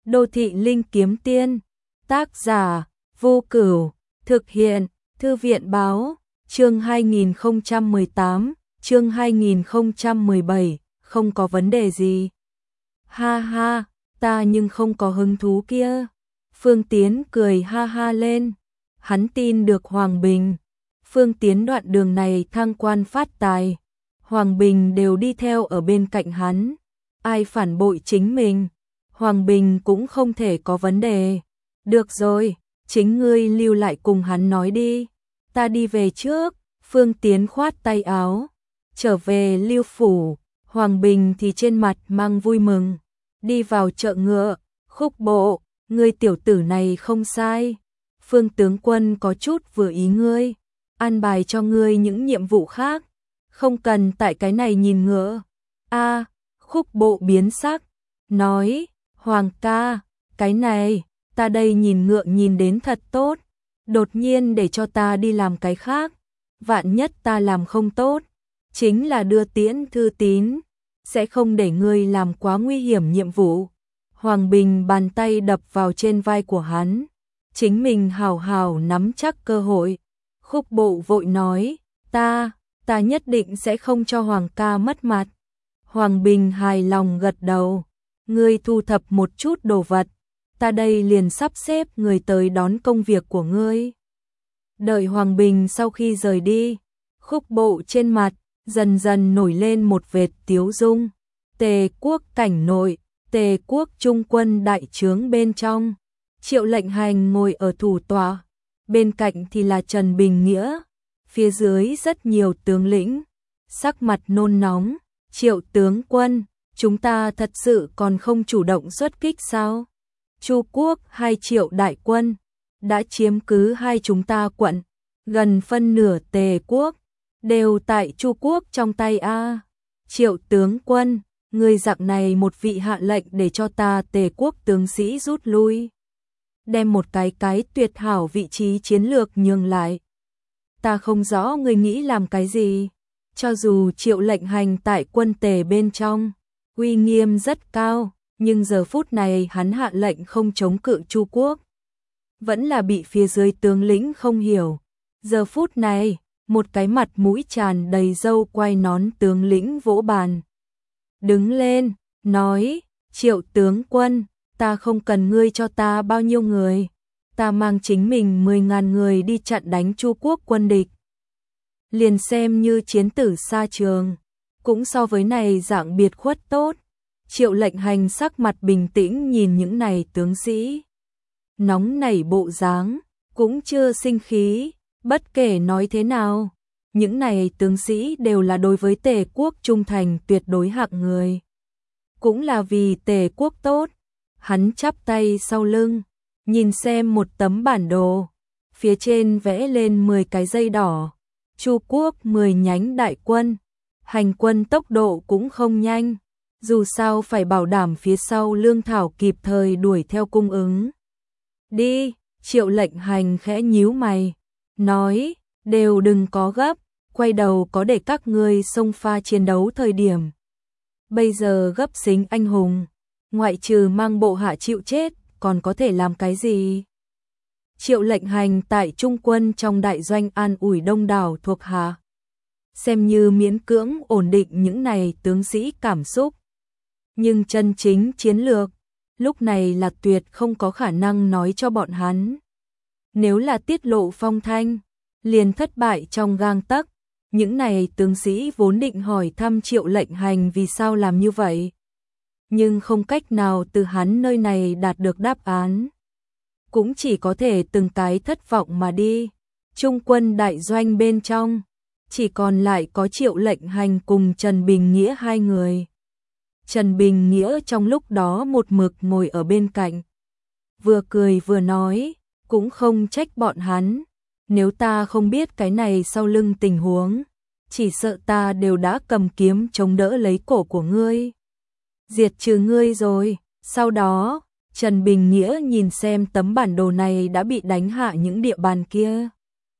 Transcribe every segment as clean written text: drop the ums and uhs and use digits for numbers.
Đô thị linh kiếm tiên. Tác giả Vô Cửu. Thực hiện Thư viện báo. Chương 2018, chương 2017, không có vấn đề gì. Ha ha, ta nhưng không có hứng thú kia. Phương Tiến cười ha ha lên. Hắn tin được Hoàng Bình. Phương Tiến đoạn đường này thăng quan phát tài, Hoàng Bình đều đi theo ở bên cạnh hắn. Ai phản bội chính mình, Hoàng Bình cũng không thể có vấn đề. Được rồi, chính ngươi lưu lại cùng hắn nói đi. Ta đi về trước. Phương Tiến khoát tay áo. Trở về Lưu phủ, Hoàng Bình thì trên mặt mang vui mừng. Đi vào chợ ngựa, Khúc Bộ, ngươi tiểu tử này không sai. Phương tướng quân có chút vừa ý ngươi, an bài cho ngươi những nhiệm vụ khác, không cần tại cái này nhìn ngựa. A, Khúc Bộ biến sắc, nói, Hoàng ca, cái này, ta đây nhìn ngựa nhìn đến thật tốt, đột nhiên để cho ta đi làm cái khác, vạn nhất ta làm không tốt, chính là đưa tiễn thư tín, sẽ không để ngươi làm quá nguy hiểm nhiệm vụ. Hoàng Bình bàn tay đập vào trên vai của hắn, chính mình hào hào nắm chắc cơ hội. Khúc Bộ vội nói, ta nhất định sẽ không cho Hoàng ca mất mặt. Hoàng Bình hài lòng gật đầu, ngươi thu thập một chút đồ vật, ta đây liền sắp xếp người tới đón công việc của ngươi. Đợi Hoàng Bình sau khi rời đi, Khúc Bộ trên mặt dần dần nổi lên một vệt tiếu dung. Tề quốc cảnh nội, Tề quốc trung quân đại trướng bên trong, Triệu Lệnh Hành ngồi ở thủ tọa, bên cạnh thì là Trần Bình Nghĩa, phía dưới rất nhiều tướng lĩnh, sắc mặt nôn nóng. Triệu tướng quân, chúng ta thật sự còn không chủ động xuất kích sao? Chu quốc 2 triệu đại quân đã chiếm cứ hai chúng ta quận, gần phân nửa Tề quốc đều tại Chu quốc trong tay a. Triệu tướng quân, người dạng này một vị hạ lệnh để cho ta Tề quốc tướng sĩ rút lui, đem một cái tuyệt hảo vị trí chiến lược nhường lại. Ta không rõ người nghĩ làm cái gì. Cho dù Triệu Lệnh Hành tại quân Tề bên trong uy nghiêm rất cao, nhưng giờ phút này hắn hạ lệnh không chống cự Chu quốc, vẫn là bị phía dưới tướng lĩnh không hiểu. Giờ phút này, một cái mặt mũi tràn đầy râu quai nón tướng lĩnh vỗ bàn, đứng lên, nói, Triệu tướng quân, ta không cần ngươi cho ta bao nhiêu người, ta mang chính mình 10.000 người đi chặn đánh Chu quốc quân địch, liền xem như chiến tử xa trường, cũng so với này dạng biệt khuất tốt. Triệu Lệnh Hành sắc mặt bình tĩnh nhìn những này tướng sĩ, nóng nảy bộ dáng, cũng chưa sinh khí. Bất kể nói thế nào, những này tướng sĩ đều là đối với Tề quốc trung thành tuyệt đối hạng người, cũng là vì Tề quốc tốt. Hắn chắp tay sau lưng, nhìn xem một tấm bản đồ, phía trên vẽ lên 10 cái dây đỏ. Chu quốc 10 nhánh đại quân, hành quân tốc độ cũng không nhanh, dù sao phải bảo đảm phía sau lương thảo kịp thời đuổi theo cung ứng. Đi, Triệu Lệnh Hành khẽ nhíu mày, nói, đều đừng có gấp, quay đầu có để các ngươi xông pha chiến đấu thời điểm. Bây giờ gấp xính anh hùng, ngoại trừ mang bộ hạ chịu chết, còn có thể làm cái gì? Triệu Lệnh Hành tại trung quân trong đại doanh an ủi đông đảo thuộc hạ, xem như miễn cưỡng ổn định những này tướng sĩ cảm xúc. Nhưng chân chính chiến lược, lúc này là tuyệt không có khả năng nói cho bọn hắn. Nếu là tiết lộ phong thanh, liền thất bại trong gang tấc. Những này tướng sĩ vốn định hỏi thăm Triệu Lệnh Hành vì sao làm như vậy, nhưng không cách nào từ hắn nơi này đạt được đáp án, cũng chỉ có thể từng cái thất vọng mà đi. Trung quân đại doanh bên trong, chỉ còn lại có Triệu Lệnh Hành cùng Trần Bình Nghĩa hai người. Trần Bình Nghĩa trong lúc đó một mực ngồi ở bên cạnh, vừa cười vừa nói, cũng không trách bọn hắn, nếu ta không biết cái này sau lưng tình huống, chỉ sợ ta đều đã cầm kiếm chống đỡ lấy cổ của ngươi, diệt trừ ngươi rồi. Sau đó, Trần Bình Nghĩa nhìn xem tấm bản đồ này đã bị đánh hạ những địa bàn kia,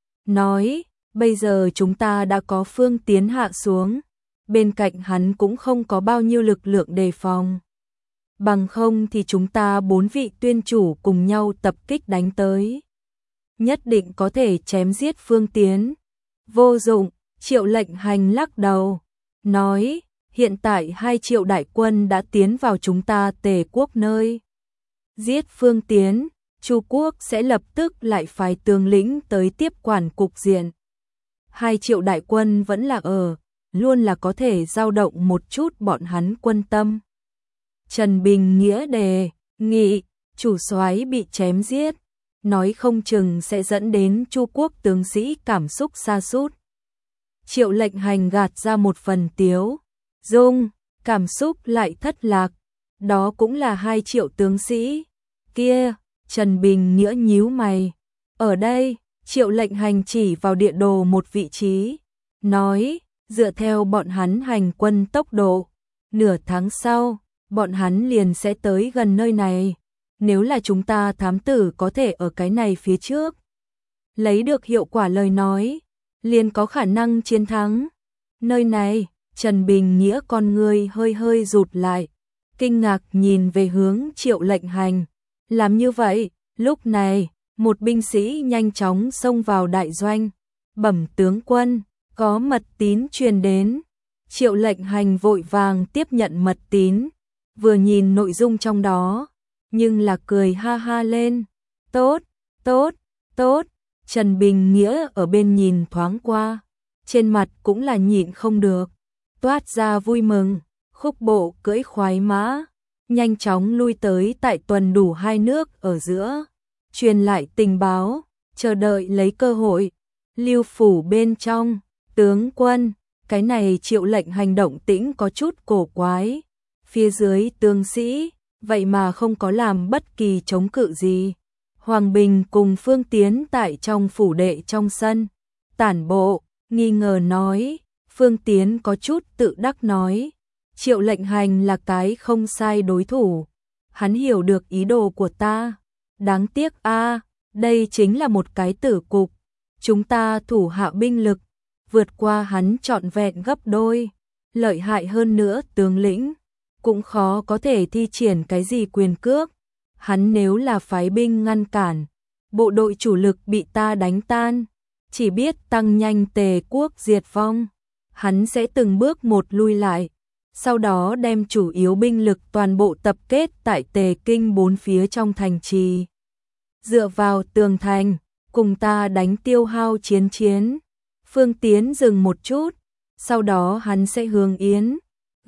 nói, bây giờ chúng ta đã có Phương Tiến hạ xuống, bên cạnh hắn cũng không có bao nhiêu lực lượng đề phòng. bằng không thì chúng ta 4 vị tuyên chủ cùng nhau tập kích đánh tới. Nhất định có thể chém giết Phương Tiến. Vô dụng, Triệu Lệnh Hành lắc đầu, nói, hiện tại 2 triệu đại quân đã tiến vào chúng ta Tề quốc nơi. Giết Phương Tiến, Chu quốc sẽ lập tức lại phái tướng lĩnh tới tiếp quản cục diện. 2 triệu đại quân vẫn là luôn là có thể dao động một chút bọn hắn quân tâm. Trần Bình Nghĩa đề nghị, chủ soái bị chém giết, nói không chừng sẽ dẫn đến Chu quốc tướng sĩ cảm xúc sa sút. Triệu Lệnh Hành gạt ra một phần tiếu dung, cảm xúc lại thất lạc, đó cũng là 2 triệu tướng sĩ. Kia, Trần Bình Nghĩa nhíu mày. Ở đây, Triệu Lệnh Hành chỉ vào địa đồ một vị trí, nói, dựa theo bọn hắn hành quân tốc độ, nửa tháng sau, bọn hắn liền sẽ tới gần nơi này. Nếu là chúng ta thám tử có thể ở cái này phía trước lấy được hiệu quả lời nói, liền có khả năng chiến thắng. Nơi này, Trần Bình Nghĩa con người hơi hơi rụt lại, kinh ngạc nhìn về hướng Triệu Lệnh Hành. Làm như vậy, lúc này, một binh sĩ nhanh chóng xông vào đại doanh, bẩm tướng quân, có mật tín truyền đến. Triệu Lệnh Hành vội vàng tiếp nhận mật tín, vừa nhìn nội dung trong đó, nhưng là cười ha ha lên. Tốt, tốt, tốt. Trần Bình Nghĩa ở bên nhìn thoáng qua, trên mặt cũng là nhịn không được, toát ra vui mừng, khúc bộ cưỡi khoái mã, nhanh chóng lui tới tại tuần đủ 2 nước ở giữa, truyền lại tình báo, chờ đợi lấy cơ hội. Lưu phủ bên trong, tướng quân, cái này Triệu Lệnh Hành động tĩnh có chút cổ quái, phía dưới tướng sĩ, vậy mà không có làm bất kỳ chống cự gì. Hoàng Bình cùng Phương Tiến tại trong phủ đệ trong sân, tản bộ, nghi ngờ nói, Phương Tiến có chút tự đắc nói, Triệu Lệnh Hành là cái không sai đối thủ, hắn hiểu được ý đồ của ta, đáng tiếc đây chính là một cái tử cục, chúng ta thủ hạ binh lực, vượt qua hắn trọn vẹn gấp đôi, lợi hại hơn nữa tướng lĩnh, cũng khó có thể thi triển cái gì quyền cước. Hắn nếu là phái binh ngăn cản, bộ đội chủ lực bị ta đánh tan, chỉ biết tăng nhanh Tề quốc diệt vong. Hắn sẽ từng bước một lui lại, sau đó đem chủ yếu binh lực toàn bộ tập kết tại Tề Kinh 4 phía trong thành trì. Dựa vào tường thành, cùng ta đánh tiêu hao chiến. Phương Tiến dừng một chút, sau đó hắn sẽ hướng Yến,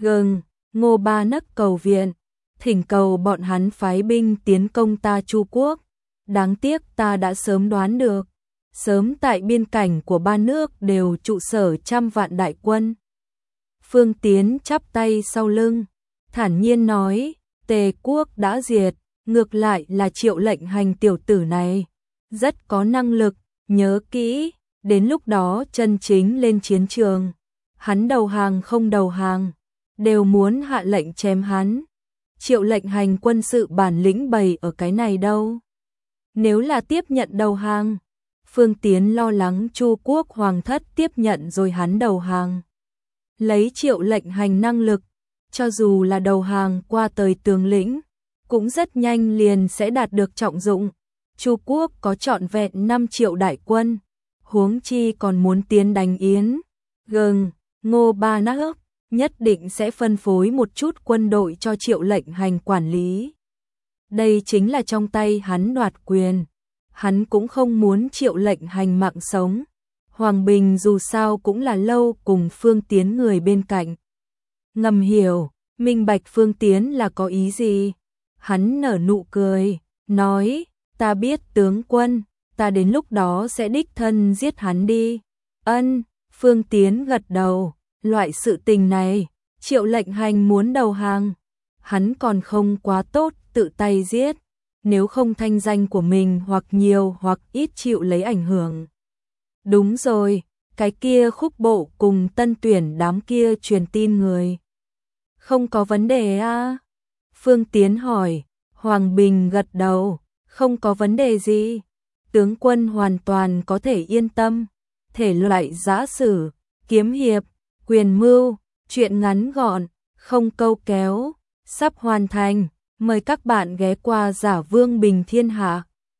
Ngô Ba Nấc cầu viện, thỉnh cầu bọn hắn phái binh tiến công ta Chu quốc. Đáng tiếc ta đã sớm đoán được, sớm tại biên cảnh của 3 nước đều trụ sở trăm vạn đại quân. Phương Tiến chắp tay sau lưng, thản nhiên nói, Tề quốc đã diệt, ngược lại là Triệu Lệnh Hành tiểu tử này, rất có năng lực, nhớ kỹ, đến lúc đó chân chính lên chiến trường, hắn đầu hàng không đầu hàng, đều muốn hạ lệnh chém hắn. Triệu Lệnh Hành quân sự bản lĩnh bày ở cái này đâu. Nếu là tiếp nhận đầu hàng, Phương Tiến lo lắng Chu quốc hoàng thất tiếp nhận rồi hắn đầu hàng. Lấy Triệu Lệnh Hành năng lực, cho dù là đầu hàng qua tới tướng lĩnh, cũng rất nhanh liền sẽ đạt được trọng dụng. Chu quốc có trọn vẹn 5 triệu đại quân, huống chi còn muốn tiến đánh Yến, Ngô Ba Nấc, nhất định sẽ phân phối một chút quân đội cho Triệu Lệnh Hành quản lý. Đây chính là trong tay hắn đoạt quyền, hắn cũng không muốn Triệu Lệnh Hành mạng sống. Hoàng Bình dù sao cũng là lâu cùng Phương Tiến người bên cạnh. Ngầm hiểu, minh bạch Phương Tiến là có ý gì. Hắn nở nụ cười, nói, ta biết tướng quân, ta đến lúc đó sẽ đích thân giết hắn đi. Ân, Phương Tiến gật đầu, loại sự tình này, Triệu Lệnh Hành muốn đầu hàng, hắn còn không quá tốt tự tay giết, nếu không thanh danh của mình hoặc nhiều hoặc ít chịu lấy ảnh hưởng. Đúng rồi, cái kia khúc bộ cùng Tân Tuyển đám kia truyền tin người. Không có vấn đề à? Phương Tiến hỏi, Hoàng Bình gật đầu, không có vấn đề gì. Tướng quân hoàn toàn có thể yên tâm, thể loại giã sử, kiếm hiệp, quyền mưu, chuyện ngắn gọn, không câu kéo, sắp hoàn thành, Mời các bạn ghé qua Giả Vương Bình Thiên Hạ.